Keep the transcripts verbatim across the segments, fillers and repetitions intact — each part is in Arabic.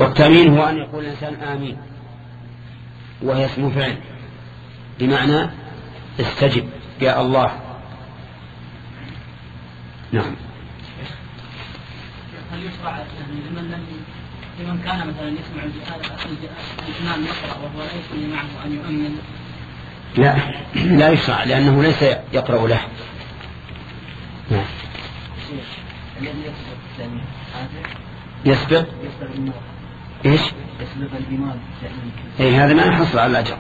والتأمين هو أن يقول الإنسان آمين، وهي اسم فعل بمعنى استجب يا الله. نعم. هل يشرع لمن لم لمن كان مثلا يسمع الإمام يقرأ وهو لا يكون معه أن يؤمن؟ لا لا يشرع لأنه ليس يقرأ له. نعم. يسبق ايش؟ يسبق الإمام. اي هذا ما يحصل على الأجر.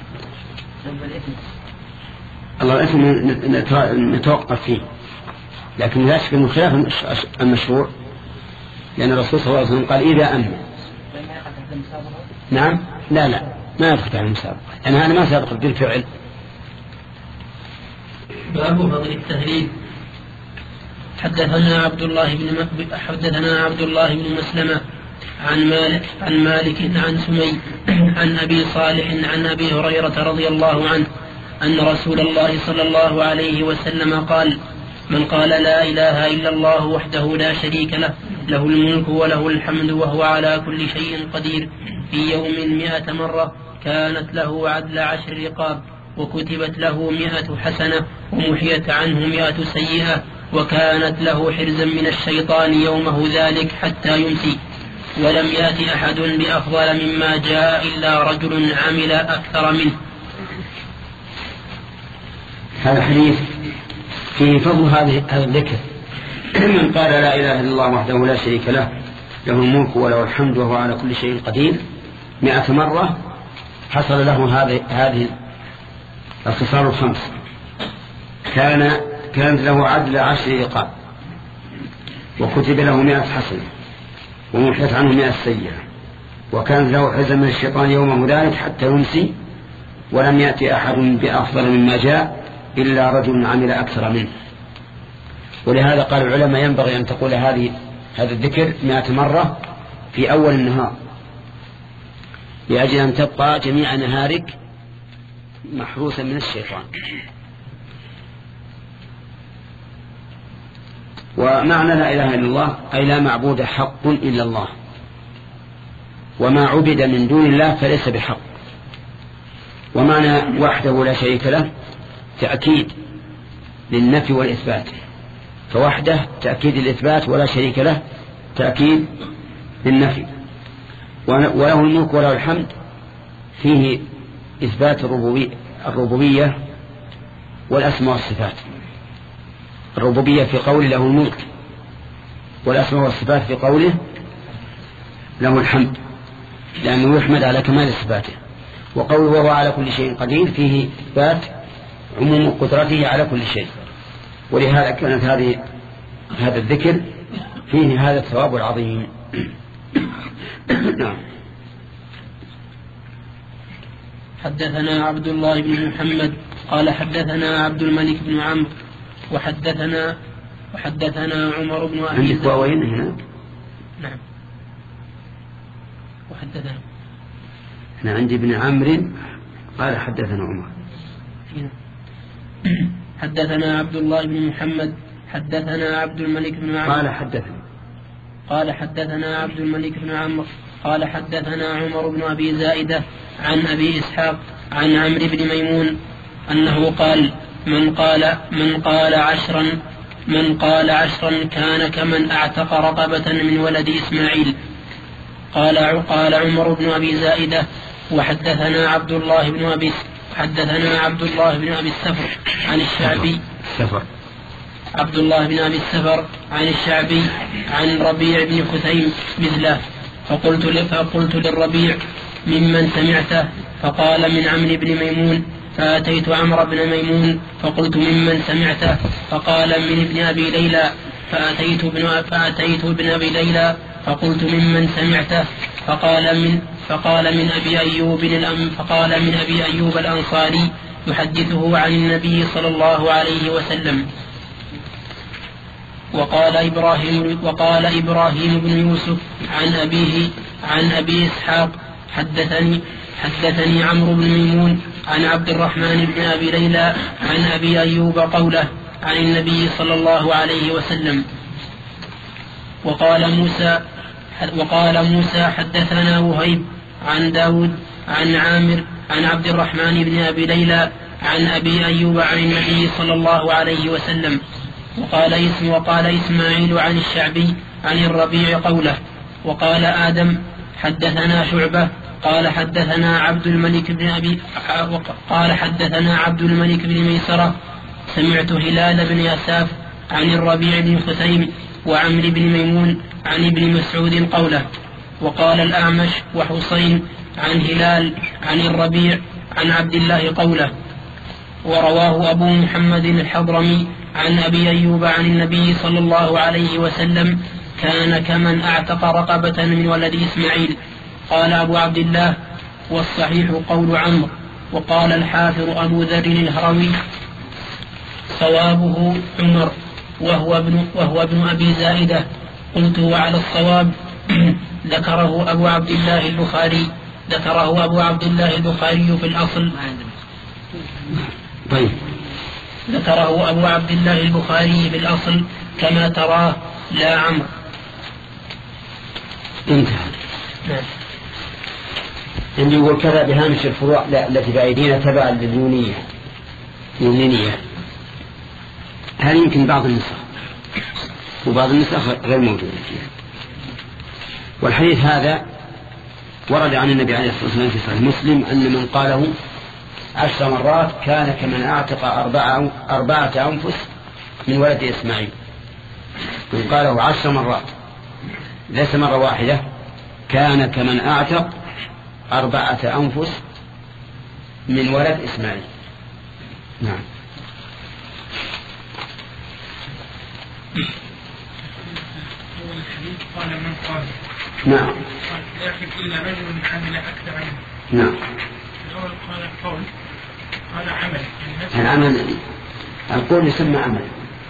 الله الإثم نتوقف فيه، لكن لا شك أنه خلاف المشروع، لأن الرسول صلى الله عليه وسلم قال إذا أمن. نعم. لا لا ما يدخل على المسابقة، لأن هذا ما سابق بالفعل. باب فضل التهليل. حدثنا عبد الله بن حدثنا عبد الله بن مسلمة عن مالك عن مالك عن سمي عن أبي صالح عن أبي هريرة رضي الله عنه أن رسول الله صلى الله عليه وسلم قال: من قال لا إله إلا الله وحده لا شريك له له الملك وله الحمد وهو على كل شيء قدير في يوم مئة مرة كانت له عدل عشر رقاب، وكتبت له مئة حسنة ومحيت عنه مئة سيئة، وكانت له حرزا من الشيطان يومه ذلك حتى يمسي، ولم يأت أحد بأفضل مما جاء إلا رجل عمل أكثر منه. هذا الحديث فيه فضل هذا الذكر. من قال لا إله إلا الله وحده لا شريك له له الملك وله الحمد وهو على كل شيء قدير مئة مرة حصل له هذه هذه الخصال الخمس. كان كانت له عدل عشر رقاب، وكتب له مئة حسنة ومحيت عنه مئة سيئة، وكان له حزن من الشيطان يومه ذلك حتى يمسي، ولم يأتي أحد بأفضل مما جاء إلا رجل عمل أكثر منه. ولهذا قال العلماء ينبغي أن تقول هذه هذا الذكر مئة مرة في أول النهار، لأجل أن تبقى جميع نهارك محروسا من الشيطان. ومعنى لا إله إلا الله أي لا معبود حق إلا الله، وما عبد من دون الله فليس بحق. ومعنى وحده لا شريك له تأكيد للنفي والإثبات، فوحده تأكيد الإثبات ولا شريك له تأكيد للنفي. وله الملك وله الحمد فيه إثبات الربوبية والأسماء والصفات. الربوبية في قوله له الملك، والأسماء والصفات في قوله له الحمد، لأنه يحمد على كمال صفاته. وقوله وهو على كل شيء قدير فيه إثبات عموم قدرته على كل شيء. ولهذا كانت هذه هذا الذكر فيه هذا الثواب العظيم. نعم. حدثنا عبد الله بن محمد قال حدثنا عبد الملك بن عمرو وحدثنا وحدثنا عمر بن أبي عندك واوين هنا؟ نعم. وحدثنا أنا عندي ابن عمرو قال حدثنا عمر. حدثنا عبد الله بن محمد حدثنا عبد الملك بن عمرو قال حدثنا قال حدثنا عبد الملك بن عمرو قال حدثنا عمر بن أبي زائدة عن أبي إسحاق عن عمرو بن ميمون أنه قال: من قال من قال عشرا من قال عشرا كان كمن أعتق رقبة من ولد إسماعيل. قال قال عمر بن أبي زائدة: وحدثنا عبد الله بن أبي حدثنا عبد الله بن أبي السفر عن الشعبي سفر عبد الله بن أبي السفر عن الشعبي عن ربيع بن خثيم مثله. فقلت فقلت للربيع: ممن سمعته؟ فقال: من عمرو بن ميمون. فأتيت عمرو بن ميمون فقلت: ممن سمعته؟ فقال: من ابن أبي ليلى. فأتيت ابن فأتيت ابن أبي ليلى فقلت: ممن سمعته؟ فقال: من فقال من أبي أيوب الأم فقال من أبي أيوب الأنصاري يحدثه عن النبي صلى الله عليه وسلم. وقال إبراهيم وقال إبراهيم بن يوسف عن أبيه عن أبي إسحاق حدثني حدثني عمرو بن ميمون عن عبد الرحمن بن أبي ليلى عن أبي أيوب قوله عن النبي صلى الله عليه وسلم. وقال موسى وقال موسى حدثنا وهيب عن داود عن عامر عن عبد الرحمن بن أبي ليلى عن أبي أيوب عن النبي صلى الله عليه وسلم. وقال اسم وقال إسماعيل عن الشعبي عن الربيع قوله. وقال آدم حدثنا شعبة قال حدثنا عبد الملك بن أبي قال حدثنا عبد الملك بن ميسرة سمعت هلال بن يساف عن الربيع بن خثيم وعمر بن ميمون عن ابن مسعود قوله. وقال الأعمش وحسين عن هلال عن الربيع عن عبد الله قوله. ورواه أبو محمد الحضرمي عن أبي أيوب عن النبي صلى الله عليه وسلم كان كمن أعتق رقبة من ولد إسماعيل. قال أبو عبد الله والصحيح قول عمرو. وقال الحافر أبو ذر الهروي صوابه عمر وهو ابن, وهو ابن أبي زائدة. قلت وعلى الصواب ذكره أبو عبد الله البخاري ذكره أبو عبد الله البخاري في الأصل طيب ذكره أبو عبد الله البخاري في الأصل كما تراه لا عمرو. انتهى. نعم. عندي يقول كذا بهامش الفروع التي بأيدينا تبع لليونية يونينية. هل يمكن بعض النسخ وبعض النسخ غير موجودة فيها. والحديث هذا ورد عن النبي عليه الصلاة والسلام في صحيح مسلم أن من قاله عشر مرات كان كمن أعتق أربعة, أربعة أنفس من ولد إسماعيل. من قاله عشر مرات ليس مرة واحدة كان كمن أعتق أربعة أنفس من ولد إسماعيل. نعم. قال من قال نعم لا يحب إلا رجل عمل أكثر منه. نعم. الأول قال قول قال عمل العمل القول يسمى عمل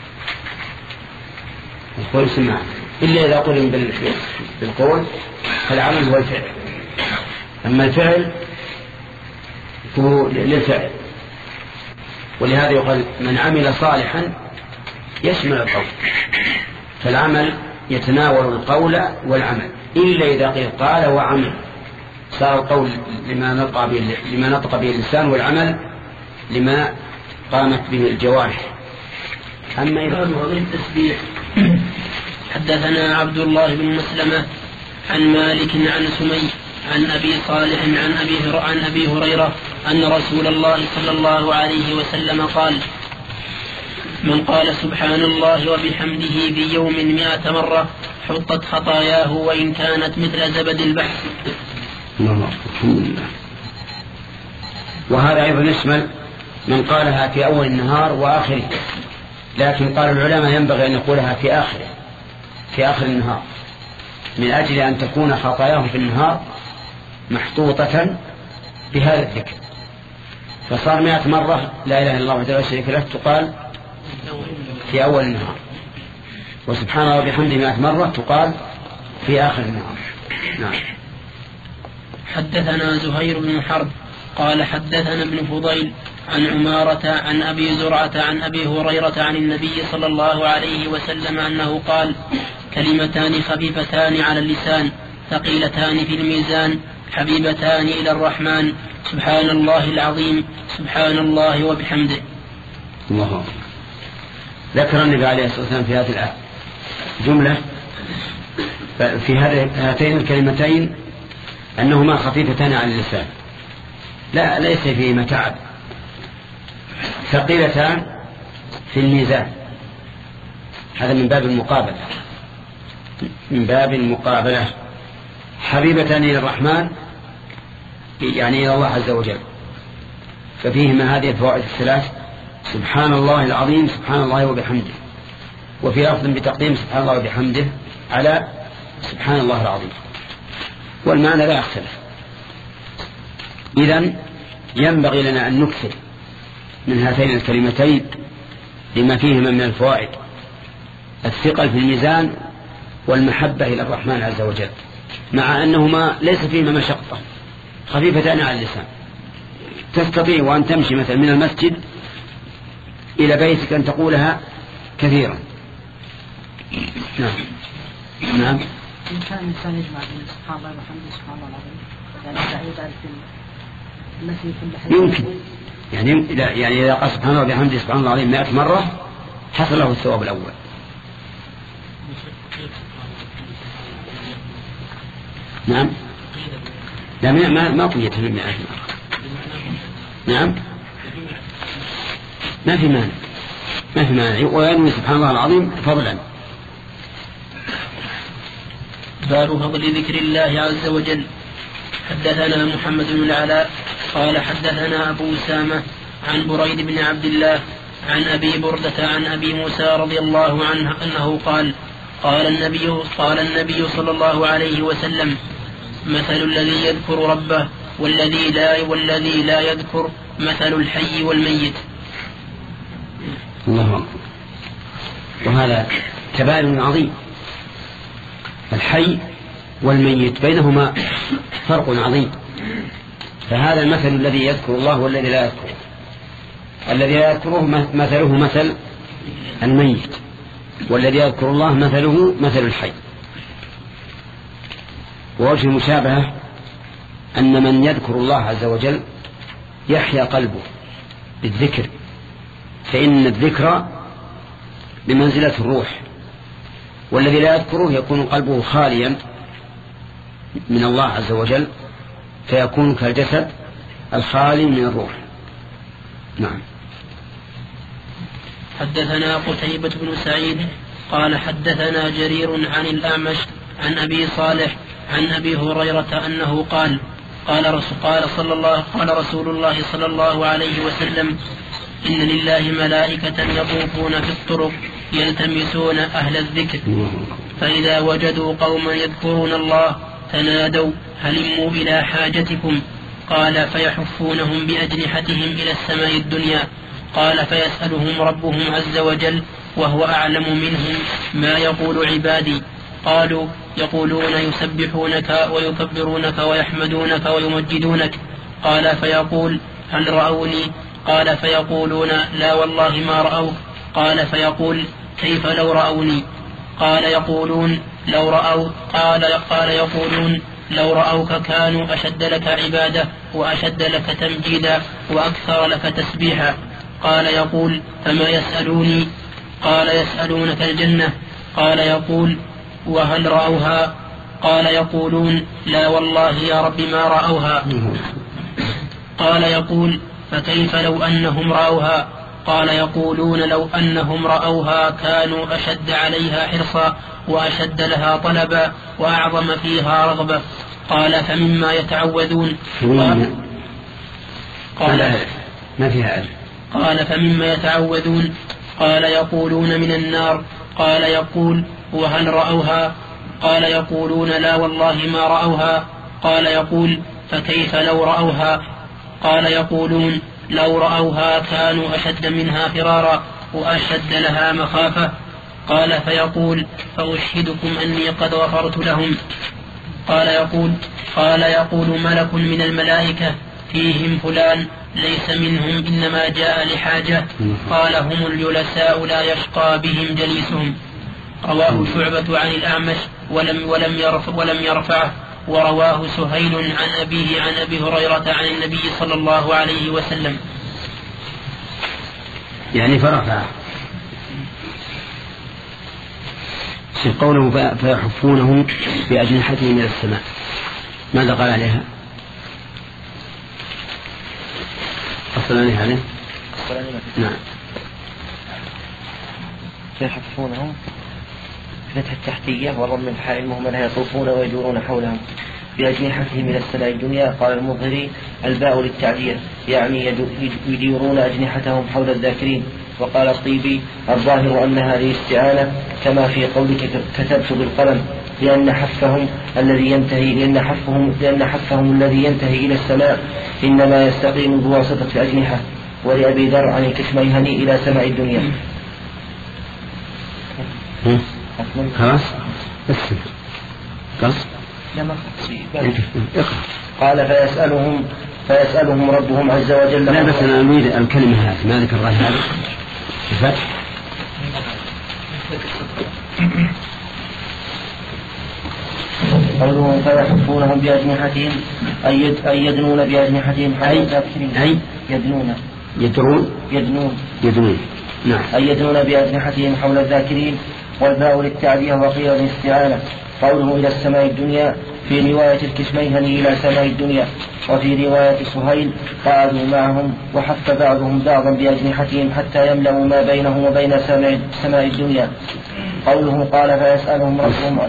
القول يسمى عمل إلا إذا قلن بالقول فالعمل هو الفعل. أما الفعل هو للفعل. ولهذا يقال من عمل صالحا يشمل القول. فالعمل يتناول القول والعمل إلا إذا قيل قال وعمل صار القول لما نطق به, لما نطق به اللسان والعمل لما قامت به الجوارح. أما إذا قال التسبيح. حدثنا عبد الله بن مسلمة عن مالك عن سمي عن أبي صالح عن أبي, عن أبي هريرة أن رسول الله صلى الله عليه وسلم قال من قال سبحان الله وبحمده في يوم مئة مرة حطت خطاياه وإن كانت مثل زبد البحر. الله الحمد لله. وهذا أيضا يشمل من قالها في أول النهار وآخره. لكن قال العلماء ينبغي أن يقولها في آخره في آخر النهار من أجل أن تكون خطاياه في النهار محطوطة بهذا الذكر. فصار مئة مرة لا إله إلا الله وحده لا شريك له تقال في أول النهار. وسبحان الله وبحمده مئة مرة تقال في آخر النهار. نعم. حدثنا زهير بن حرب قال حدثنا ابن فضيل عن عمارة عن أبي زرعة عن أبي هريرة عن النبي صلى الله عليه وسلم أنه قال كلمتان خفيفتان على اللسان ثقيلتان في الميزان حبيبتان إلى الرحمن سبحان الله العظيم سبحان الله وبحمده. الله أكبر. ذكر النبي عليه الصلاة والسلام في هذه الآية جملة في هاتين الكلمتين أنهما خفيفتان على اللسان لا ليس فيهما تعب. ثقيلتان في الميزان هذا من باب المقابلة من باب المقابلة. حبيبتان إلى الرحمن يعني إلى الله عز وجل. ففيهما هذه الفوائد الثلاث سبحان الله العظيم سبحان الله وبحمده. وفي لفظ بتقديم سبحان الله وبحمده على سبحان الله العظيم والمعنى لا يختلف. إذن ينبغي لنا أن نكثر من هاتين الكلمتين لما فيهما من الفوائد الثقل في الميزان والمحبة إلى الرحمن عز وجل مع أنهما ليس فيهما مشقة خفيفتان على اللسان. تستطيع وأن تمشي مثلا من المسجد إلى بيتك أن تقولها كثيرا. نعم. نعم. كان الإنسان يجمع بين سبحان الله وبحمده سبحان الله العظيم، يعني ذلك النفي كل حاجة يمكن يعني يعني إذا قال سبحان الله وبحمده سبحان الله العظيم مئة مرة حصل له الثواب الأول. نعم لا ما ما قيت من مئة مرة. نعم ما في مانع ما في مانع وينوي سبحان الله العظيم فضلا. باب فضل ذكر الله عز وجل. حدثنا محمد بن العلاء قال حدثنا أبو أسامة عن بريد بن عبد الله عن أبي بردة عن أبي موسى رضي الله عنه أنه قال قال النبي قال النبي صلى الله عليه وسلم مثل الذي يذكر ربه والذي لا والذي لا يذكر مثل الحي والميت. الله أكبر. وهذا تباين عظيم. الحي والميت بينهما فرق عظيم. فهذا المثل الذي يذكر الله والذي لا يذكره. الذي لا يذكره مثله مثل الميت، والذي يذكر الله مثله مثل الحي. ووجه المشابهة أن من يذكر الله عز وجل يحيا قلبه بالذكر، فإن الذكر بمنزلة الروح، والذي لا يذكره يكون قلبه خاليا من الله عز وجل، فيكون كالجسد الخالي من الروح. نعم. حدثنا قتيبة بن سعيد قال حدثنا جرير عن الأعمش عن أبي صالح عن أبي هريرة أنه قال قال رسول, قال صلى الله قال رسول الله صلى الله عليه وسلم إن لله ملائكة يطوفون في الطرق يلتمسون أهل الذكر، فإذا وجدوا قوما يذكرون الله تنادوا هلموا إلى حاجتكم، قال فيحفونهم بأجنحتهم إلى السماء الدنيا، قال فيسألهم ربهم عز وجل وهو أعلم منهم ما يقول عبادي، قالوا يقولون يسبحونك ويكبرونك ويحمدونك ويمجدونك، قال فيقول هل رأوني؟ قال فيقولون لا والله ما رأوك، قال فيقول كيف لو رأوني؟ قال يقولون لو رأوا قال, قال يقولون لو رأوك كانوا أشد لك عبادة وأشد لك تمجيدا وأكثر لك تسبيحا، قال يقول فما يسألوني؟ قال يسألونك الجنة، قال يقول وهل رأوها؟ قال يقولون لا والله يا رب ما رأوها، قال يقول فكيف لو أنهم رأوها؟ قال يقولون لو أنهم رأوها كانوا أشد عليها حرصا وأشد لها طلبا وأعظم فيها رغبة، قال فمما يتعوذون قال ما فيها قال فمما يتعوذون قال يقولون من النار، قال يقول وهل رأوها؟ قال يقولون لا والله ما رأوها، قال يقول فكيف لو رأوها؟ قال يقولون لو رأوها كانوا أشد منها فرارا وأشد لها مخافة، قال فيقول فأشهدكم أني قد غفرت لهم، قال يقول قال يقول ملك من الملائكة فيهم فلان ليس منهم إنما جاء لحاجة، قال هم الجلساء لا يشقى بهم جليسهم. رواه شعبة عن الأعمش ولم, ولم, يرفع ولم يرفعه، ورواه سهيل عن أبيه عن أبي هريرة عن النبي صلى الله عليه وسلم. يعني فرفع في قوله فيحفونهم بأجنحتهم إلى السماء، ماذا قال عليها؟ أصلا عليها عليه؟ نعم. فيحفونهم فتح التحتية والرب من حال المهملة يطوفون ويدورون حولهم بأجنحتهم إلى السماء الدنيا. قال المظهري الباء للتعبير يعني يديرون أجنحتهم حول الذاكرين. وقال الطيبي الظاهر أنها للاستعانة كما في قولك كتبت بالقلم، لأن حفهم الذي ينتهي لأن حفهم لأن حفهم الذي ينتهي إلى السماء إنما يستقيم بواسطة الأجنحة. ولأبي ذر عن الكشميهني إلى سماء الدنيا. خلاص بس خلاص. قال فيسألهم فيسألهم ربهم عز وجل. لا بس أنا أريد الكلمة هذه ما ذكر الله هذا الفتح. قوله فيحفونهم بأجنحتهم أي أي يدنون بأجنحتهم حول الذاكرين أي يدنون يدرون يدنون يدرون نعم أي يدنون بأجنحتهم حول الذاكرين، والباء للتعدية وقيل للاستعانة. قوله إلى السماء الدنيا في رواية الكشميهني إلى سماء الدنيا، وفي رواية سهيل قعدوا معهم وحف بعضهم بعضا بأجنحتهم حتى يملأوا ما بينهم وبين سماء الدنيا. قوله قال فيسألهم ربهم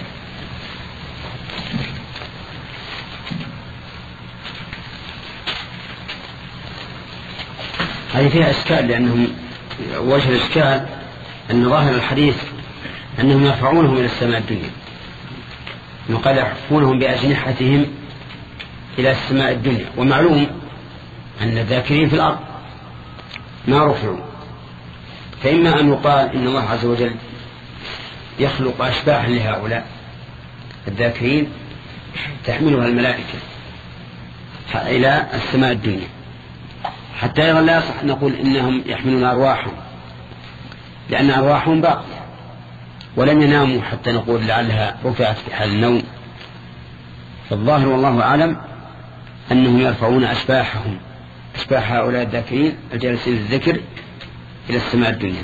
هذه فيها إشكال، لأنهم وجه الإشكال أن ظاهر الحديث أنهم يرفعونهم إلى السماء الدنيا، وقال يحفونهم بأجنحتهم إلى السماء الدنيا، ومعلوم أن الذاكرين في الأرض ما رفعوا، فإما أن يقال إن الله عز وجل يخلق أشباحا لهؤلاء الذاكرين تحملها الملائكة إلى السماء الدنيا، حتى أيضا لا يصح نقول إنهم يحملون أرواحهم، لأن أرواحهم باقية ولم يناموا حتى نقول لعلها رفعت في حال النوم. فالظاهر والله أعلم أنهم يرفعون أشباحهم، أشباح هؤلاء الذاكرين الجالسين للذكر إلى السماء الدنيا.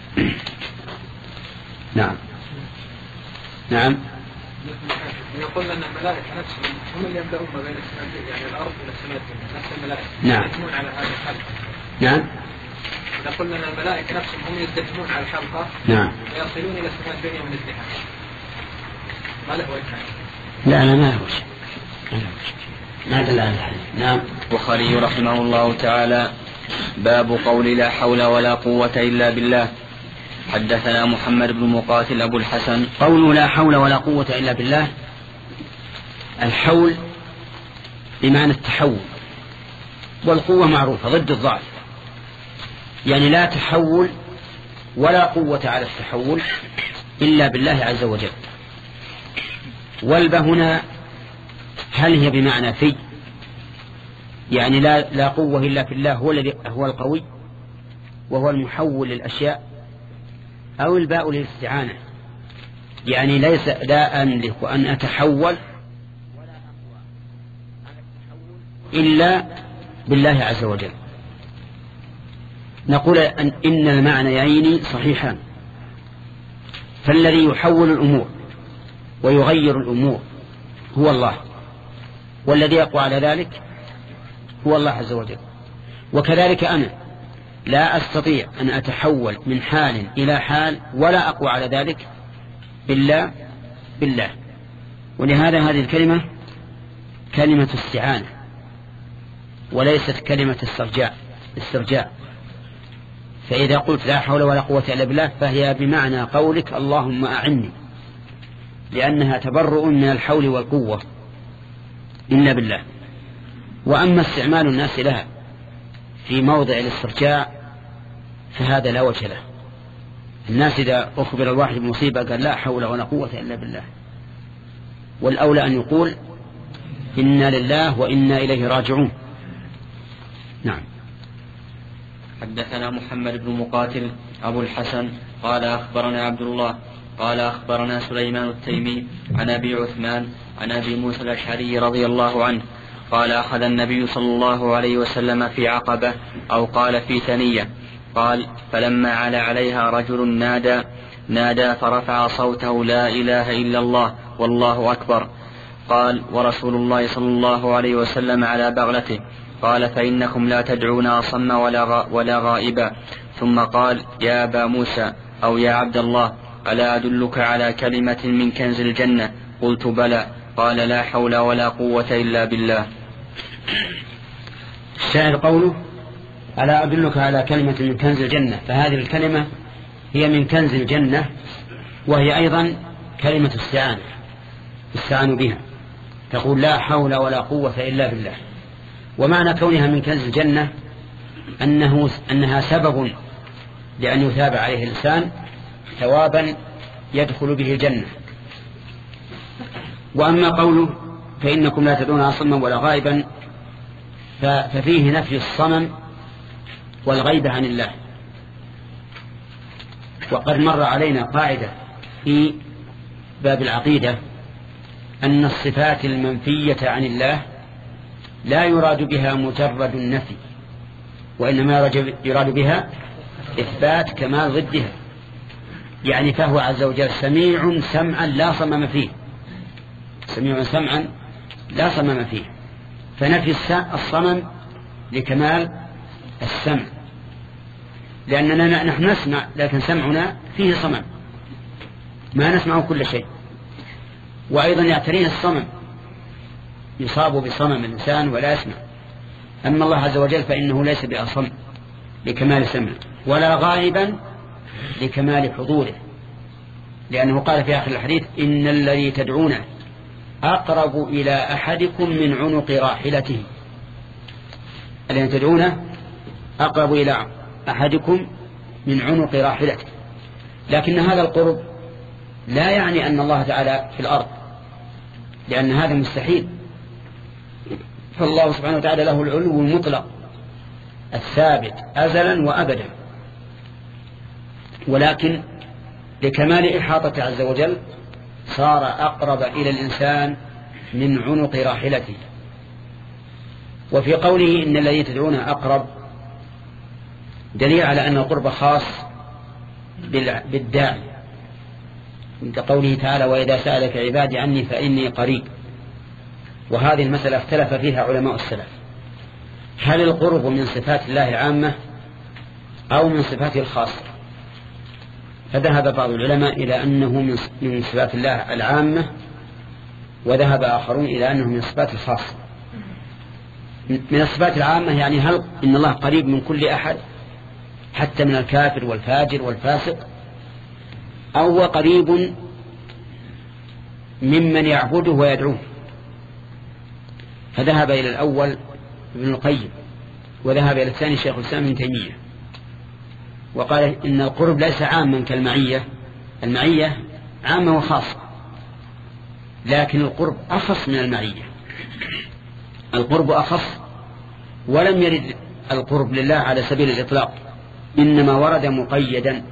نعم نعم يقول أن الملائكة نفسهم هم اللي يبدأون ما بين السماء الدنيا، يعني الأرض إلى السماء الدنيا، نفس الملائكة نعم يدفنون على هذه الحلقة. نعم يقول أن الملائكة نفسهم هم يدفنون على الحلقة نعم ويصلون إلى السماء الدنيا من الدحاء. ما له وجه؟ لا لا ما له وجه، ما دل على الحديث. نعم. البخاري رحمه الله تعالى باب قول لا حول ولا قوة إلا بالله. حدثنا محمد بن مقاتل أبو الحسن. قول لا حول ولا قوة إلا بالله، الحول بمعنى التحول، والقوة معروفة ضد الضعف، يعني لا تحول ولا قوة على التحول إلا بالله عز وجل. والبه هنا هل هي بمعنى في، يعني لا, لا قوة إلا في الله هو الذي هو القوي وهو المحول للأشياء، أو الباء للاستعانة، يعني ليس لا أملك أن أتحول إلا بالله عز وجل. نقول أن إن المعنيين صحيحان، فالذي يحول الأمور ويغير الأمور هو الله، والذي يقوى على ذلك هو الله عز وجل. وكذلك أنا لا أستطيع أن أتحول من حال إلى حال ولا أقوى على ذلك إلا بالله. ولهذا هذه الكلمة كلمة استعانة وليست كلمة استرجاع استرجاع فإذا قلت لا حول ولا قوة إلا بالله فهي بمعنى قولك اللهم أعني، لأنها تبرؤ من الحول والقوة إلا بالله. وأما استعمال الناس لها في موضع الاسترجاع فهذا لا وجه له. الناس إذا أخبر الواحد بمصيبة قال لا حول ولا قوة إلا بالله، والأولى أن يقول إنا لله وإنا إليه راجعون. نعم. حدثنا محمد بن مقاتل أبو الحسن قال أخبرنا عبد الله قال أخبرنا سليمان التيمي عن أبي عثمان عن أبي موسى الأشعري رضي الله عنه قال أخذ النبي صلى الله عليه وسلم في عقبة أو قال في ثنية، قال فلما علا عليها رجل نادى نادى فرفع صوته لا إله إلا الله والله أكبر. قال ورسول الله صلى الله عليه وسلم على بغلته، قال فإنكم لا تدعون أصم ولا, ولا غائبا. ثم قال يا أبا موسى أو يا عبد الله ألا أدلك على كلمة من كنز الجنة؟ قلت بلى. قال لا حول ولا قوة إلا بالله. الشاعر قوله ألا أدلك على كلمة من كنز الجنة، فهذه الكلمة هي من كنز الجنة، وهي أيضا كلمة استعانة استعانوا بها، تقول لا حول ولا قوة إلا بالله. ومعنى كونها من كنز الجنة أنه أنها سبب لأن يثاب عليه الإنسان ثوابا يدخل به الجنة. وأما قوله فإنكم لا تدعون صما ولا غائبا ففيه نفي الصمم والغيبة عن الله. وقد مر علينا قاعدة في باب العقيدة أن الصفات المنفية عن الله لا يراد بها مجرد النفي، وإنما يراد بها إثبات كمال ضدها. يعني فهو عز وجل سميع سمعا لا صمم فيه، سميع سمعا لا صمم فيه، فنفي الصمم لكمال السمع، لأننا نحن نسمع لكن سمعنا فيه صمم، ما نسمع كل شيء. وأيضا يعتريه الصمم، يصاب بصمم الإنسان ولا يسمع. أما الله عز وجل فإنه ليس بأصم لكمال سمع، ولا غائبا لكمال حضوره، لأنه قال في آخر الحديث إن الذي تدعونه أقرب إلى أحدكم من عنق راحلته. الذي تدعونه أقرب إلى أحدكم من عنق راحلته. لكن هذا القرب لا يعني أن الله تعالى في الأرض، لأن هذا مستحيل، فالله سبحانه وتعالى له العلو المطلق الثابت أزلا وأبدا، ولكن لكمال إحاطة عز وجل صار أقرب إلى الإنسان من عنق راحلته. وفي قوله إن الذي تدعونه أقرب دليل على أن القرب خاص بالداعي، عند قوله تعالى وإذا سألك عبادي عني فإني قريب. وهذه المسألة اختلف فيها علماء السلف، هل القرب من صفات الله عامة أو من صفاته الخاصة؟ فذهب بعض العلماء إلى أنه من صفات الله العامة، وذهب آخرون إلى أنه من صفات الخاصة. من الصفات العامة يعني هل إن الله قريب من كل أحد حتى من الكافر والفاجر والفاسق، أو هو قريب ممن يعبده ويدعوه؟ فذهب إلى الأول ابن القيم، وذهب إلى الثاني شيخ الإسلام ابن تيمية، وقال إن القرب ليس عاما كالمعية، المعية عامة وخاصة، لكن القرب أخص من المعية، القرب أخص. ولم يرد القرب لله على سبيل الإطلاق، إنما ورد مقيدا،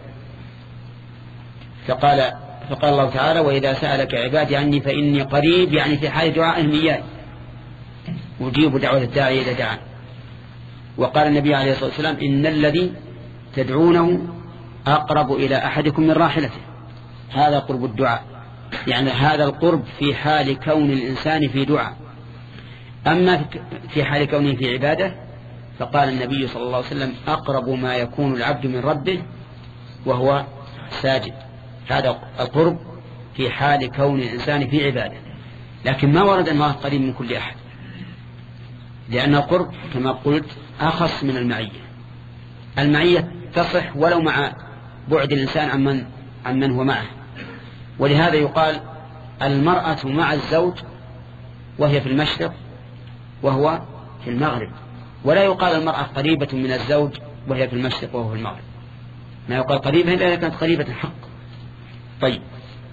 فقال فقال الله تعالى وإذا سألك عبادي عني فإني قريب، يعني في حال دعائهم إياي أجيب دعوة الداعي إذا دعان. وقال النبي عليه الصلاة والسلام إن الذي تدعونه أقرب إلى أحدكم من راحلته، هذا قرب الدعاء، يعني هذا القرب في حال كون الإنسان في دعاء. أما في حال كونه في عبادة فقال النبي صلى الله عليه وسلم أقرب ما يكون العبد من ربه وهو ساجد، هذا القرب في حال كون الإنسان في عبادة. لكن ما ورد أن الله قريب من كل أحد، لأن القرب كما قلت أخص من المعية. المعية تصح ولو مع بعد الإنسان عمن عمن هو معه، ولهذا يقال المرأة مع الزوج وهي في المشرق وهو في المغرب، ولا يقال المرأة قريبة من الزوج وهي في المشرق وهو في المغرب، ما يقال قريبة إلا إذا كانت قريبة حق. طيب،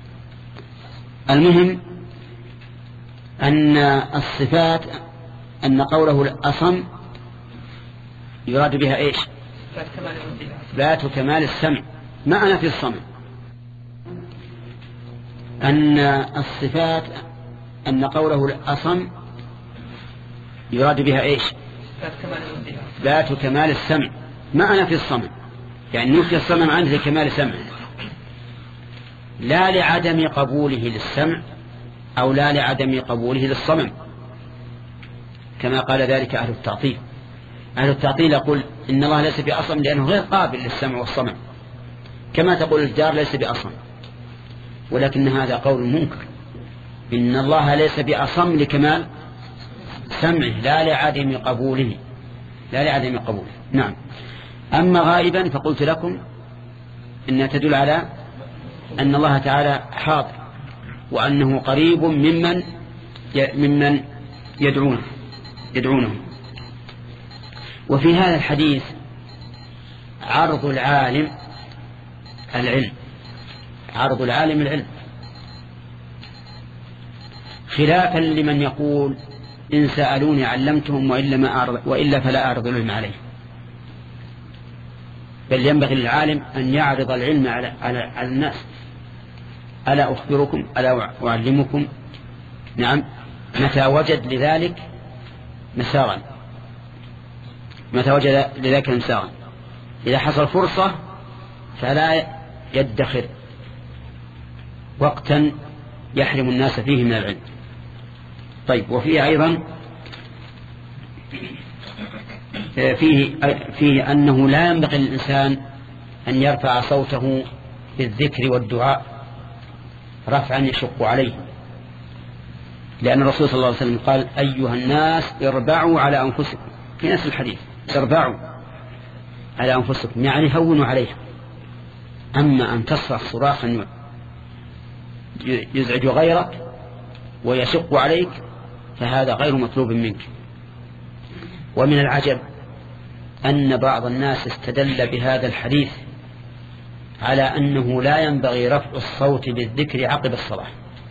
المهم أن الصفات أن قوله الأصم يراد بها إيش؟ إثبات كمال السمع مع نفي الصمم. أن الصفات أن قوله الأصم يراد بها إيش؟ إثبات كمال السمع مع نفي الصمم، يعني نفي الصمم عنه لكمال سمعه، لا لعدم قبوله للسمع أو لا لعدم قبوله للصمم، كما قال ذلك أهل التعطيل. أهل التعطيل يقول إن الله ليس بأصم لأنه غير قابل للسمع والصمم، كما تقول الجار ليس بأصم، ولكن هذا قول منكر. إن الله ليس بأصم لكمال سمعه لا لعدم قبوله، لا لعدم قبوله. نعم. أما غائبا فقلت لكم إنها تدل على أن الله تعالى حاضر، وأنه قريب ممن ممن يدعونه يدعونه. وفي هذا الحديث عرض العالم العلم، عرض العالم العلم، خلافا لمن يقول إن سألوني علمتهم وإلا, ما أعرض وإلا فلا أعرض العلم عليه. بل ينبغي للعالم أن يعرض العلم على, على, على الناس. ألا أخبركم ألا أعلمكم نعم متى وجد لذلك مسارا، متى وجد لذلك مسارا. إذا حصل فرصة فلا يدخر وقتا يحرم الناس فيه من العلم. طيب وفيه أيضا فيه, فيه أنه لا ينبغي للإنسان أن يرفع صوته بالذكر والدعاء رفعا يشق عليه، لأن الرسول صلى الله عليه وسلم قال أيها الناس اربعوا على أنفسكم، في نفس الحديث اربعوا على أنفسكم يعني هونوا عليها. أما أن تصرخ صراخا يزعج غيرك ويشق عليك فهذا غير مطلوب منك. ومن العجب أن بعض الناس استدل بهذا الحديث على أنه لا ينبغي رفع الصوت بالذكر عقب الصلاة.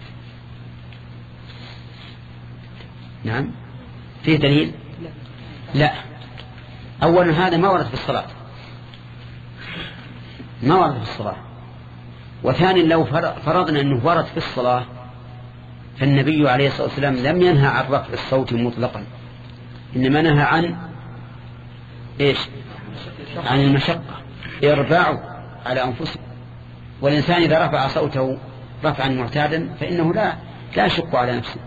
نعم فيه دليل؟ لا. أولا هذا ما ورد في الصلاة، ما ورد في الصلاة. وثانيا لو فرضنا أنه ورد في الصلاة فالنبي عليه الصلاة والسلام لم ينهى عن رفع الصوت مطلقا، إنما نهى عن إيش؟ عن المشقة. اربعوا على أنفسكم. والإنسان إذا رفع صوته رفعا معتادا فإنه لا لا يشق على نفسه.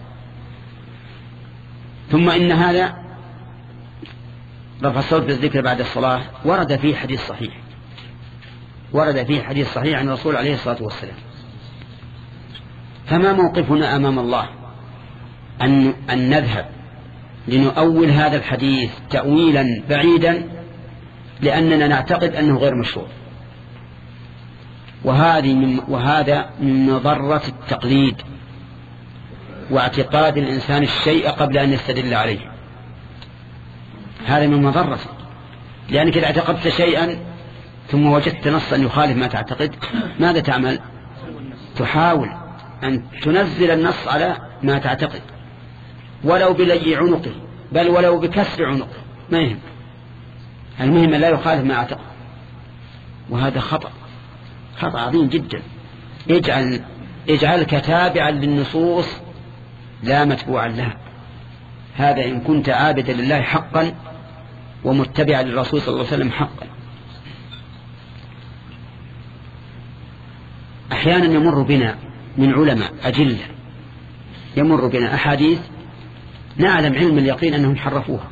ثم إن هذا رفع الصوت بالذكر بعد الصلاة ورد فيه حديث صحيح، ورد فيه حديث صحيح عن الرسول عليه الصلاة والسلام. فما موقفنا أمام الله أن, أن نذهب لنؤول هذا الحديث تأويلا بعيدا لأننا نعتقد أنه غير مشروع. وهذه من وهذا من مضرة التقليد واعتقاد الإنسان الشيء قبل أن يستدل عليه. هذا من مضرته، لأنك إذا اعتقدت شيئا ثم وجدت نصا يخالف ما تعتقد ماذا تعمل؟ تحاول أن تنزل النص على ما تعتقد ولو بلي عنقه، بل ولو بكسر عنقه، ما يهم، المهم لا يخالف ما اعتقد. وهذا خطأ، خطأ عظيم جدا. اجعل اجعلك تابعا للنصوص لا متبوعا لها. هذا إن كنت عابدا لله حقا ومتبعا للرسول صلى الله عليه وسلم حقا. أحيانا يمر بنا من علماء أجلة يمر بنا أحاديث نعلم علم اليقين أنهم حرفوها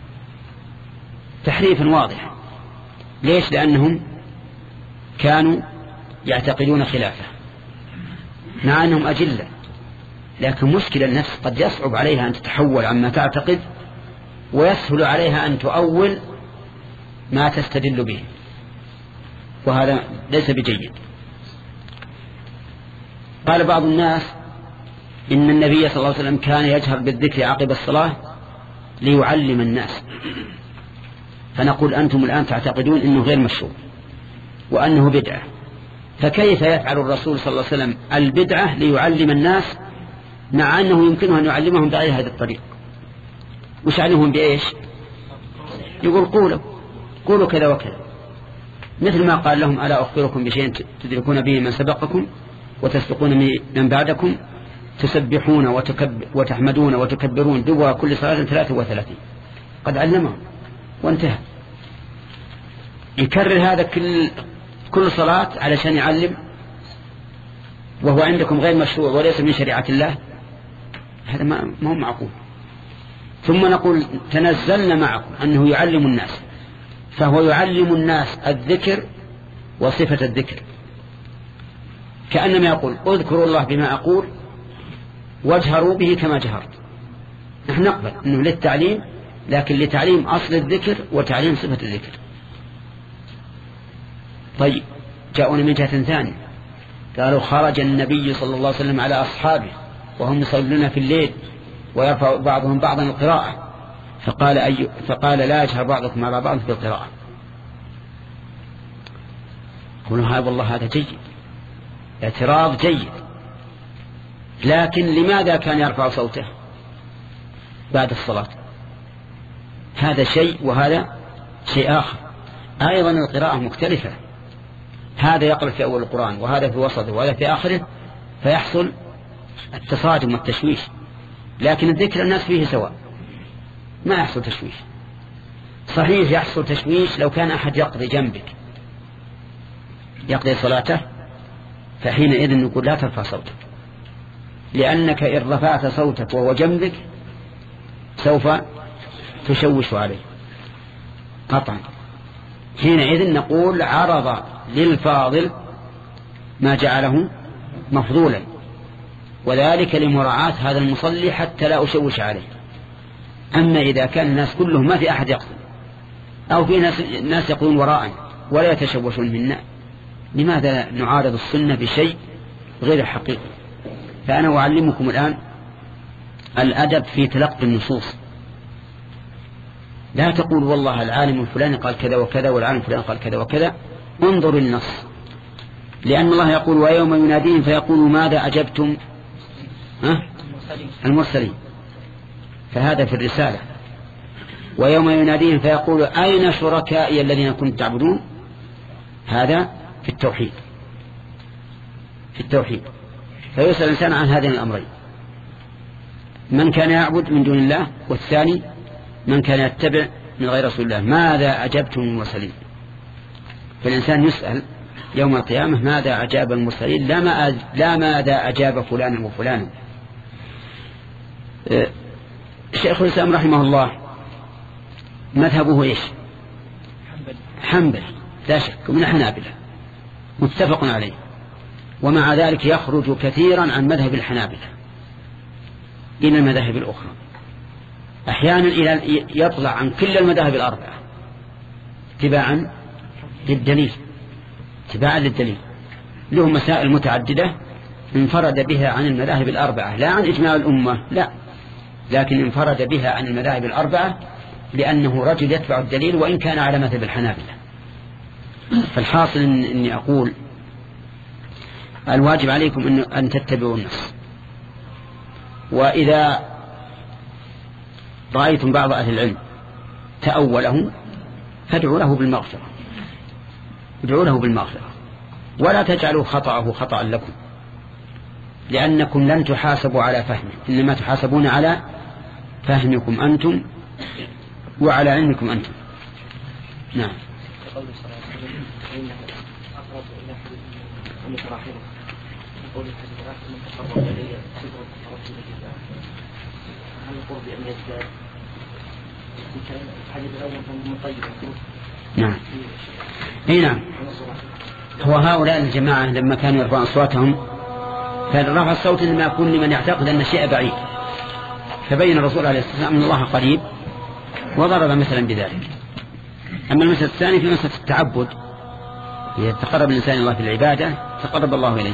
تحريفا واضحا. ليش؟ لأنهم كانوا يعتقدون خلافه مع أنهم أجلة. لكن مشكلة النفس قد يصعب عليها أن تتحول عما تعتقد ويسهل عليها أن تؤول ما تستدل به، وهذا ليس بجيد. قال بعض الناس إن النبي صلى الله عليه وسلم كان يجهر بالذكر عقب الصلاة ليعلم الناس، فنقول أنتم الآن تعتقدون أنه غير مشروع وأنه بدعة، فكيف يفعل الرسول صلى الله عليه وسلم البدعة ليعلم الناس مع أنه يمكنه أن يعلمهم بغير هذا الطريق؟ وش علمهم بإيش؟ يقول قولوا قولوا كذا وكذا، مثل ما قال لهم ألا أخبركم بشيء تدركون به من سبقكم وتسبقون من بعدكم تسبحون وتكب وتحمدون وتكبرون دبر كل صلاة ثلاثة وثلاثين. قد علمهم وانتهى. يكرر هذا كل كل صلاة علشان يعلم وهو عندكم غير مشروع وليس من شريعة الله؟ هذا ما هو معقول. ثم نقول تنزلنا معكم أنه يعلم الناس، فهو يعلم الناس الذكر وصفة الذكر، كأنما يقول اذكروا الله بما أقول واجهروا به كما جهرت. نحن نقبل أنه للتعليم، لكن لتعليم أصل الذكر وتعليم صفة الذكر. طيب جاءونا من جهة ثانية قالوا خرج النبي صلى الله عليه وسلم على أصحابه وهم يصلون في الليل ويرفع بعضهم بعضا القراءة، فقال, أي فقال لا يجهر بعضكم على بعض في القراءة. قلوا هذا والله هذا جيد، اعتراض جيد، لكن لماذا كان يرفع صوته بعد الصلاة؟ هذا شيء وهذا شيء آخر. أيضا القراءة مختلفة، هذا يقرأ في أول القرآن وهذا في وسطه وهذا في آخره، فيحصل التصادم والتشويش. لكن الذكر الناس فيه سواء ما يحصل تشويش. صحيح يحصل تشويش لو كان أحد يقضي جنبك يقضي صلاته، فحينئذ نقول لا ترفع صوتك، لأنك إن رفعت صوتك وهو جنبك سوف تشوش عليه قطعا. حينئذ نقول عرض للفاضل ما جعله مفضولا، وذلك لمراعاة هذا المصلي حتى لا أشوش عليه. أما إذا كان الناس كلهم ما في أحد يقضي أو في ناس, ناس يقضون وراء ولا يتشوشون منا، لماذا نعارض السنة بشيء غير حقيقي؟ فأنا أعلمكم الآن الأدب في تلقي النصوص. لا تقول والله العالم الفلاني قال كذا وكذا والعالم الفلاني قال كذا وكذا، انظر النص، لأن الله يقول ويوم يناديهم فيقول ماذا أجبتم ها؟ المرسلين، فهذا في الرسالة. ويوم يناديهم فيقول أين شركائي الذين كنتم تعبدون، هذا في التوحيد في التوحيد فيسأل الإنسان عن هذين الأمرين، من كان يعبد من دون الله، والثاني من كان يتبع من غير رسول الله ماذا أجبتم المرسلين. فالإنسان يسأل يوم القيامة ماذا أجاب المرسلين، لا, ما لا ماذا أجاب فلانا وفلانا. شيخ الإسلام رحمه الله مذهبه إيش؟ حنبل لا شك، ومن الحنابلة متفق عليه، ومع ذلك يخرج كثيرا عن مذهب الحنابلة إلى المذاهب الأخرى، أحيانا إلى يطلع عن كل المذاهب الأربعة اتباعا للدليل اتباعا للدليل له مسائل متعددة انفرد بها عن المذاهب الأربعة، لا عن إجماع الأمة لا، لكن انفرد بها عن المذاهب الأربعة لأنه رجل يتبع الدليل وإن كان على مذهب الحنابلة. فالحاصل إن إني أقول الواجب عليكم إن, أن تتبعوا النص، وإذا رأيتم بعض أهل العلم تأوله فادعوا له بالمغفرة ادعوا له بالمغفرة ولا تجعلوا خطأه خطأ لكم، لأنكم لن تحاسبوا على فهمه، إنما تحاسبون على فهمكم أنتم وعلى علمكم أنتم. نعم. نعم اي نعم. هو هؤلاء الجماعة لما كانوا يرفعون أصواتهم فرفع الصوت لما يكون لمن يعتقد أن الشيء بعيد، فبين الرسول عليه الصلاة والسلام أن الله قريب وضرب مثلا بذلك. أما المثل الثاني في مسألة التعبد، إذا تقرب الإنسان الله في العبادة تقرب الله إليه.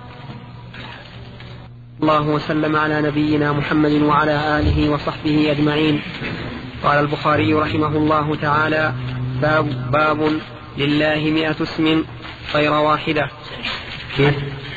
الله وسلم على نبينا محمد وعلى آله وصحبه أجمعين. قال البخاري رحمه الله تعالى باب, باب لله مئة اسم غير واحدة. كيف؟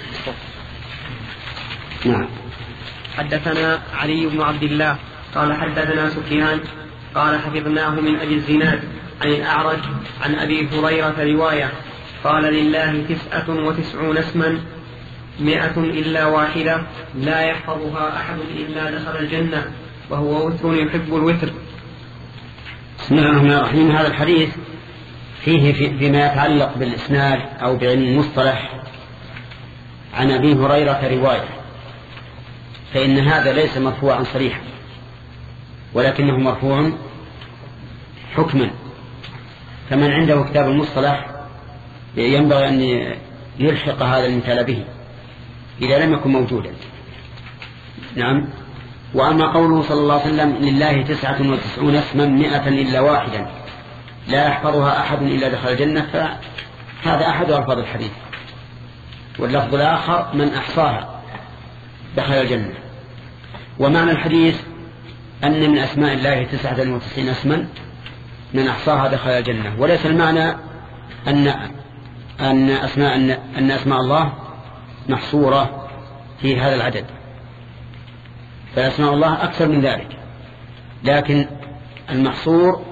نعم. حدثنا علي بن عبد الله قال حدثنا سفيان قال حفظناه من أبي الزناد عن الأعرج عن أبي هريرة رواية قال لله تسعة وتسعون اسما مئة إلا واحدة لا يحفظها أحد إلا دخل الجنة وهو وتر يحب الوتر. بسم الله الرحمن الرحيم. هذا الحديث فيه في فيما يتعلق بالإسناد أو بعلم المصطلح عن أبي هريرة رواية، فإن هذا ليس مرفوعا صريحا ولكنه مرفوع حكما، فمن عنده كتاب المصطلح ينبغي أن يلحق هذا المثال به إذا لم يكن موجودا. نعم. وأما قوله صلى الله عليه وسلم لله تسعة وتسعون اسما مئة إلا واحدا لا يحفظها أحد إلا دخل الجنة، فهذا أحد ألفاظ الحديث، واللفظ الآخر من أحصاها دخل الجنة. ومعنى الحديث أن من أسماء الله تسعة وتسعين اسما من أحصاها دخل الجنة، وليس المعنى أن أن أسماء أن, أن أسماء الله محصورة في هذا العدد، فأسماء الله أكثر من ذلك، لكن المحصور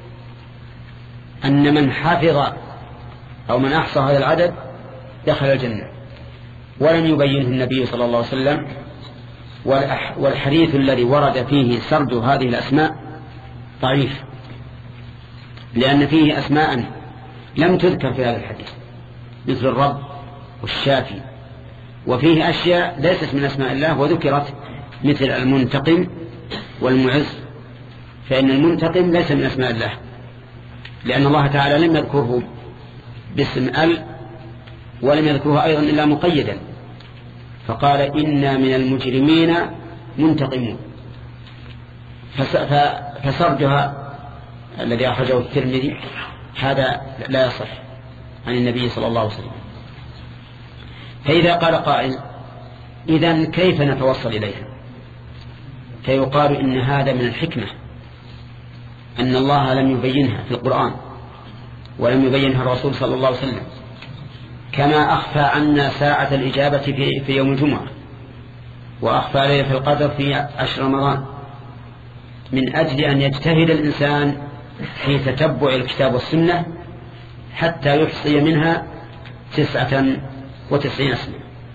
أن من حفظ أو من أحصى هذا العدد دخل الجنة، ولم يبينه النبي صلى الله عليه وسلم والحديث الذي ورد فيه سرد هذه الأسماء ضعيف، لأن فيه أسماء لم تذكر في هذا الحديث مثل الرب والشافي، وفيه أشياء ليست من أسماء الله وذكرت مثل المنتقم والمعز، فإن المنتقم ليس من أسماء الله، لأن الله تعالى لم يذكره باسم ال، ولم يذكره أيضا إلا مقيدا، فقال إنا من المجرمين منتقمون. فسردها الذي أخرجه الترمذي هذا لا يصح عن النبي صلى الله عليه وسلم. فإذا قال قائل إذن كيف نتوصل إليها؟ فيقال إن هذا من الحكمة، أن الله لم يبينها في القرآن ولم يبينها الرسول صلى الله عليه وسلم، كما أخفى عنا ساعة الإجابة في, في يوم الجمعة، وأخفى ليلة القدر في عشر رمضان، من أجل أن يجتهد الإنسان في تتبع الكتاب والسنة حتى يحصي منها تسعة وتسعين اسما.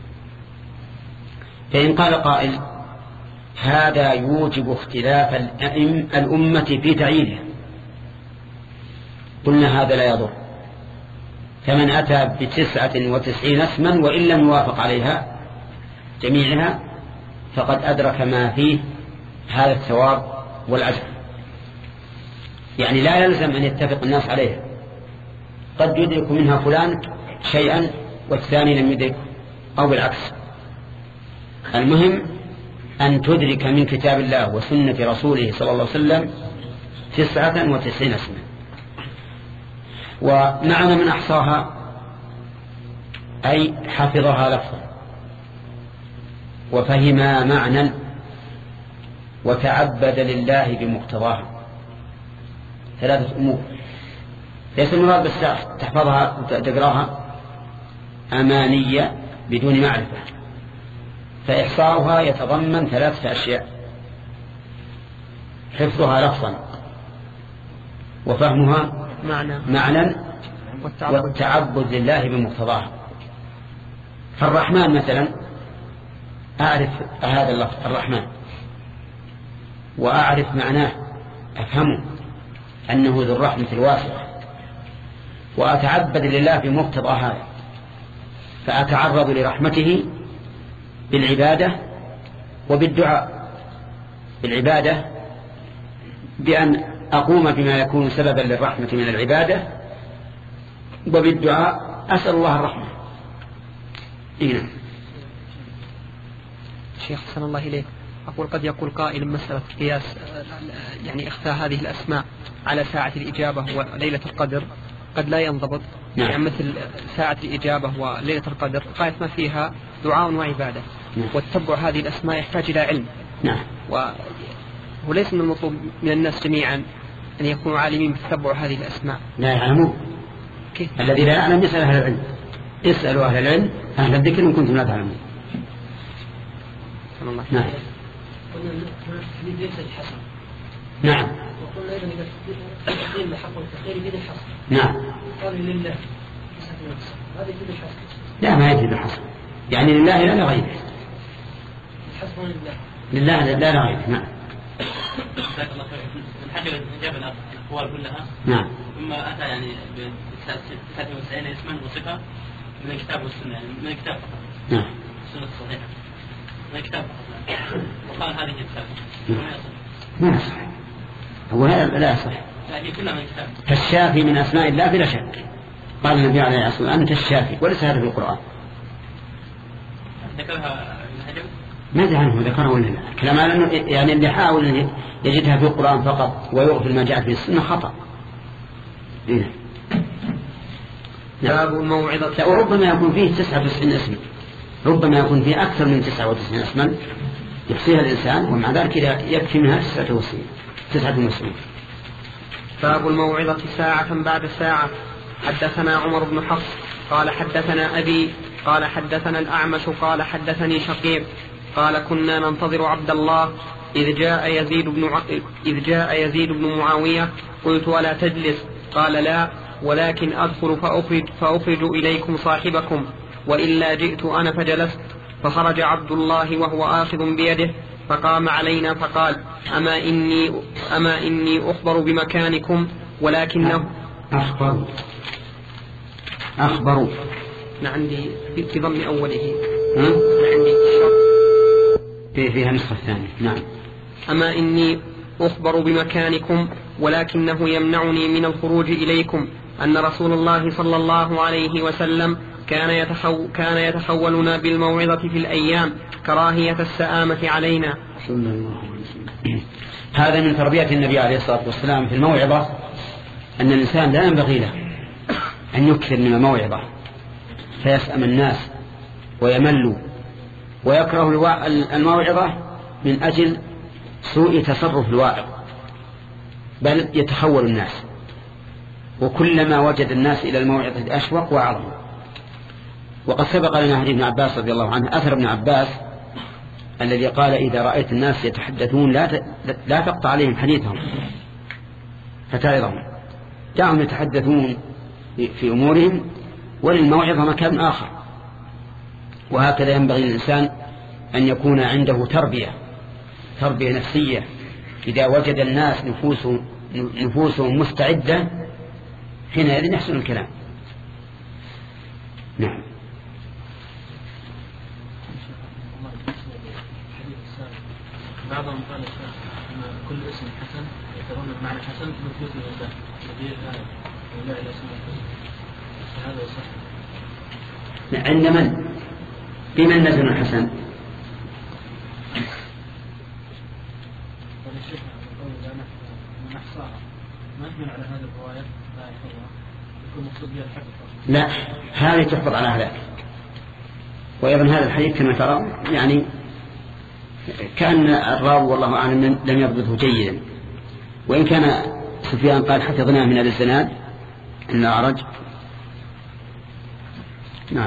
فإن قال قائل هذا يوجب اختلاف الأمة في تعيينها، قلنا هذا لا يضر، فمن أتى بتسعة وتسعين اسما وإن لم يوافق عليها جميعها فقد أدرك ما فيه هذا الثواب والأجر. يعني لا يلزم أن يتفق الناس عليها، قد يدرك منها فلان شيئا والثاني لم يدرك أو بالعكس. المهم أن تدرك من كتاب الله وسنة رسوله صلى الله عليه وسلم تسعة وتسعين اسما. ومعنى من أحصاها أي حفظها لفظا وفهما معنى وتعبد لله بمقتضاها. ثلاثة أمور، ليس المراد بس تحفظها وتقراها أمانية بدون معرفة، فإحصاؤها يتضمن ثلاثة أشياء: حفظها لفظا وفهمها معنى, معنى والتعبد لله بمقتضاها. فالرحمن مثلا أعرف هذا اللفظ الرحمن وأعرف معناه، أفهمه أنه ذو الرحمة الواسعة، وأتعبد لله بمقتضى هذا، فأتعرض لرحمته بالعبادة وبالدعاء. بالعبادة بأن أقوم بما يكون سببا للرحمة من العبادة، وبالدعاء أسأل الله الرحمة. إيه. شيخ حسن الله إليك، أقول قد يقول قائل مسألة قياس يعني إخفاء هذه الأسماء على ساعة الإجابة وليلة القدر قد لا ينضبط. نعم. يعني مثل ساعة الإجابة وليلة القدر غاية ما فيها دعاء وعبادة. نعم. وتتبع هذه الأسماء يحتاج إلى علم. نعم. وليس من المطلوب من الناس جميعا أن يكونوا عالمين بتتبع هذه الأسماء. لا يعلمون. كيف؟ الذي لا يعلم يسأل أهل العلم. اسألوا أهل العلم أهل الذكر إن كنتم لا تعلمون. الله. نعم. قلنا التحديد ليس الحصر. نعم. وقلنا أيضا إذا التقديم لحق والتأخير يفيد الحصر. نعم. قال لله هذا يفيد الحصر. لا ما يفيد الحصر، يعني لله لا لغيره. الحصر لله. لله لا لغيره. نعم. جزاك الله خير. من حجر الإجابة الأقوال كلها. نعم. ثم أتى يعني ب تسعة وتسعين اسما وصفة من الكتاب والسنة، يعني من الكتاب فقط. نعم. السنة الصحيحة. من الكتاب فقط. وقال هذه الكتاب. ما يصح. هو هذا لا يصح. هي كلها من الكتاب. فالشافي من أسماء الله بلا شك. قال النبي عليه الصلاة والسلام أنت الشافي، وليس هذا في القرآن. ذكرها ابن حجر؟ ما أدري عنه ذكره ولا لا. كلام أنه يعني اللي حاول أن يجدها في القرآن فقط ويغفل ما جاء في السنة خطأ. إيه. باب الموعظة. وربما يكون فيه تسعة وتسعين اسما، ربما يكون فيه أكثر من تسعة وتسعين اسما يحصيها الإنسان، ومع ذلك يكفي منها تسعة وتسعين تسعة وتسعين. باب الموعظة ساعة بعد ساعة. حدثنا عمر بن حفص قال حدثنا أبي قال حدثنا الأعمش قال حدثني شقيق قال كنا ننتظر عبد الله إذ جاء يزيد بن ع... إذ جاء يزيد بن معاوية قلت ولا تجلس قال لا ولكن أدخل فأخرج, فأخرج إليكم صاحبكم وإلا جئت أنا فجلست فخرج عبد الله وهو آخذ بيده فقام علينا فقال أما إني, أما إني أخبر بمكانكم ولكنه أخبر أخبر عندي في ضم أوله في فيها نسخة ثانية. نعم. أما إني أخبر بمكانكم ولكنه يمنعني من الخروج إليكم أن رسول الله صلى الله عليه وسلم كان, يتخو كان يتخولنا بالموعظة في الأيام كراهية السآمة علينا. هذا من تربية النبي عليه الصلاة والسلام في الموعظة، أن الإنسان لا ينبغي له أن يكثر من الموعظة فيسأم الناس ويملوا ويكره الموعظة من أجل سوء تصرف الواعظ، بل يتخول الناس، وكلما وجد الناس إلى الموعظة أشوق وأعظم. وقد سبق لنا حديث ابن عباس رضي الله عنه، أثر ابن عباس الذي قال إذا رأيت الناس يتحدثون لا لا تقطع عليهم حديثهم فتعظهم، دعهم يتحدثون في أمورهم وللموعظة مكان آخر. وهكذا ينبغي للإنسان أن يكون عنده تربية تربية نفسية، إذا وجد الناس نفوسهم, نفوسهم مستعدة حينئذ يحسن الكلام. نعم. بعضهم قال أن كل اسم حسن يتضمن معنى حسن مثبوت لله ودليل الآية ولا إلى اسم الحسن، هذا صح. عند من؟ بمن نزل الحسن؟ لا، هذه تحفظ على هذاك. وأيضا هذا الحديث كما ترى يعني كأن الراوي والله أعلم لم يضبطه جيدا، وإن كان سفيان قال حفظناه من الزناد أن الأعرج. نعم.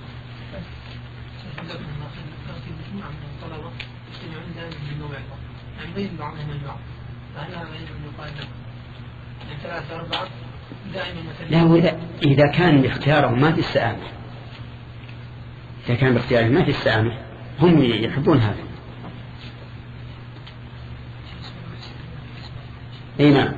لا، وإذا إذا كان باختيارهم ما في السآمة، إذا كان باختيارهم ما في السآمة هم يحبون هذا. أي نعم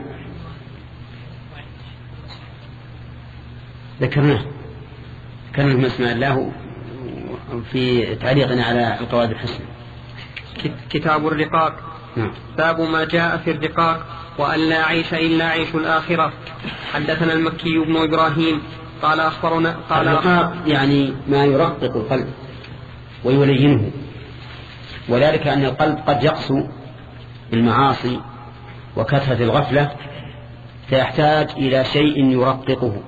ذكرناه ذكرنا من اسماء الله في تعليقنا على القواعد الحسنة. كتاب الرقاق. نعم. باب ما جاء في الرقاق وأن لا عيش إلا عيش الآخرة. حدثنا المكي بن إبراهيم قال أخبرنا قال الرقاق يعني ما يرقق القلب ويلينه، وذلك أن القلب قد يقسو بالمعاصي وكثرة الغفلة فيحتاج إلى شيء يرققه.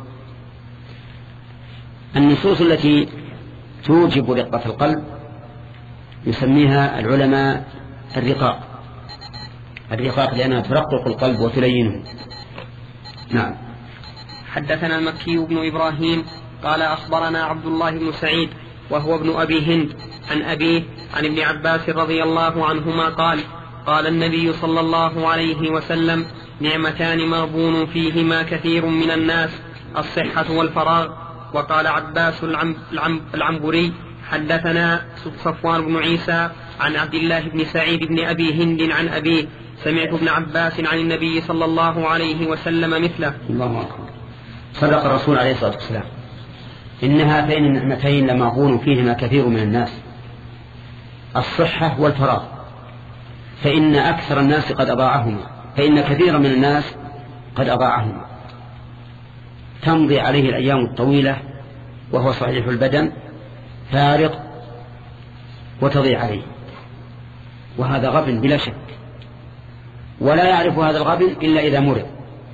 النصوص التي توجب رقة القلب يسميها العلماء الرقاق، الرقاق لأنها ترقق القلب وتلينه. نعم. حدثنا المكي بن إبراهيم قال أخبرنا عبد الله بن سعيد وهو ابن أبي هند عن أبيه عن ابن عباس رضي الله عنهما قال قال النبي صلى الله عليه وسلم نعمتان مغبون فيهما كثير من الناس الصحة والفراغ. وقال عباس العم العم العنبري حدثنا صفوان بن عيسى عن عبد الله بن سعيد بن أبي هند عن أبيه سمعت ابن عباس عن النبي صلى الله عليه وسلم مثله. الله أكبر. صدق الرسول عليه الصلاة والسلام، إن هاتين النعمتين لمغبون فيهما كثير من الناس الصحة والفراغ، فإن أكثر الناس قد أضاعهما، فإن كثيرا من الناس قد أضاعهما. تمضي عليه الأيام الطويلة وهو صحيح البدن فارغ وتضيع عليه، وهذا غبن بلا شك، ولا يعرف هذا الغبن إلا إذا مرض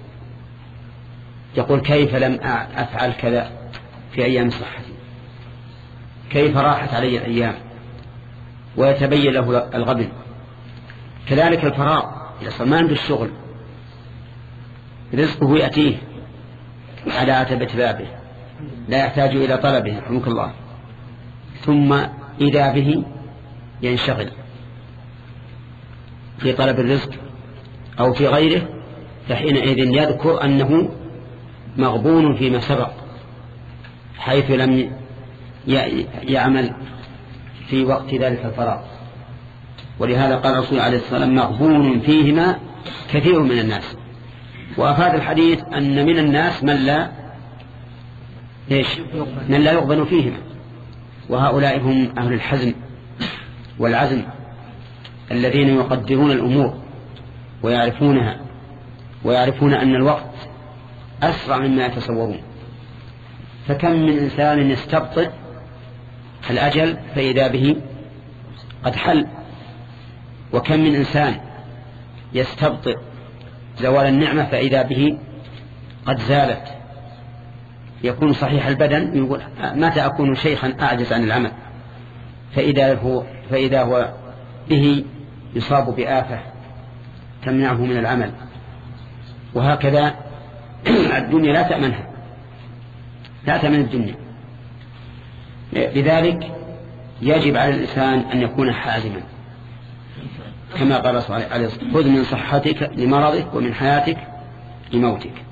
يقول كيف لم أفعل كذا في أيام صحتي، كيف راحت علي الأيام، ويتبين له الغبن. كذلك الفراغ، إذا صار ما عنده الشغل رزقه يأتيه على عتبة بابه لا يحتاج إلى طلبه رحمك الله، ثم إذا به ينشغل في طلب الرزق أو في غيره، فحينئذ يذكر أنه مغبون فيما سبق حيث لم يعمل في وقت ذلك الفراغ. ولهذا قال الرسول عليه الصلاة والسلام مغبون فيهما كثير من الناس. وأفاد الحديث أن من الناس من لا إيش من لا يغبن فيهما، وهؤلاء هم أهل الحزم والعزم الذين يقدرون الأمور ويعرفونها، ويعرفون أن الوقت أسرع مما يتصورون. فكم من إنسان يستبطئ الأجل فإذا به قد حل، وكم من إنسان يستبطئ زوال النعمة فإذا به قد زالت. يكون صحيح البدن يقول متى أكون شيخا أعجز عن العمل، فإذا هو, فإذا هو به يصاب بآفة تمنعه من العمل. وهكذا الدنيا لا تأمنها، لا تأمن الدنيا. لذلك يجب على الإنسان أن يكون حازما كما قال صلى الله عليه وسلم خذ من صحتك لمرضك ومن حياتك لموتك.